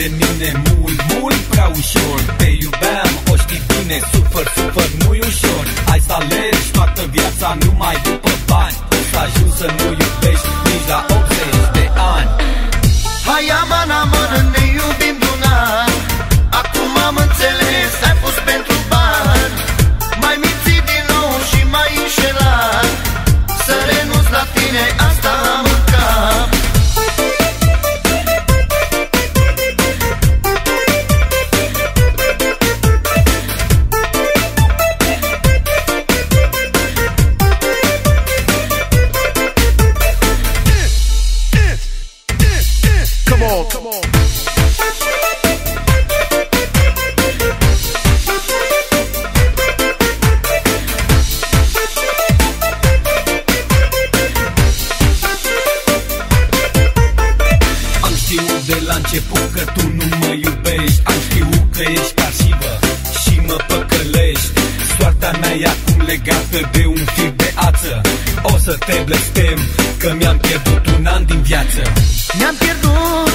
de mine mult prea ușor. Te iubeam, o știi bine, sufăr, nu-i ușor. Ai să alergi toată viața numai după bani. O să ajungi să nu iubești nici la 80 de ani. Hai aman, ne iubim de un an. Acum am înțeles, ai pus pentru bani. Mai mințit din nou și mai înșelat. Să renunț la tine, asta am în cap. Come on. Am știut de la început că tu nu mă iubești. Am știut că ești carsivă și mă păcălești. Soarta mea e acum legată de un fir de ață. O să te blestem că mi-am pierdut un an din viață. Mi-am pierdut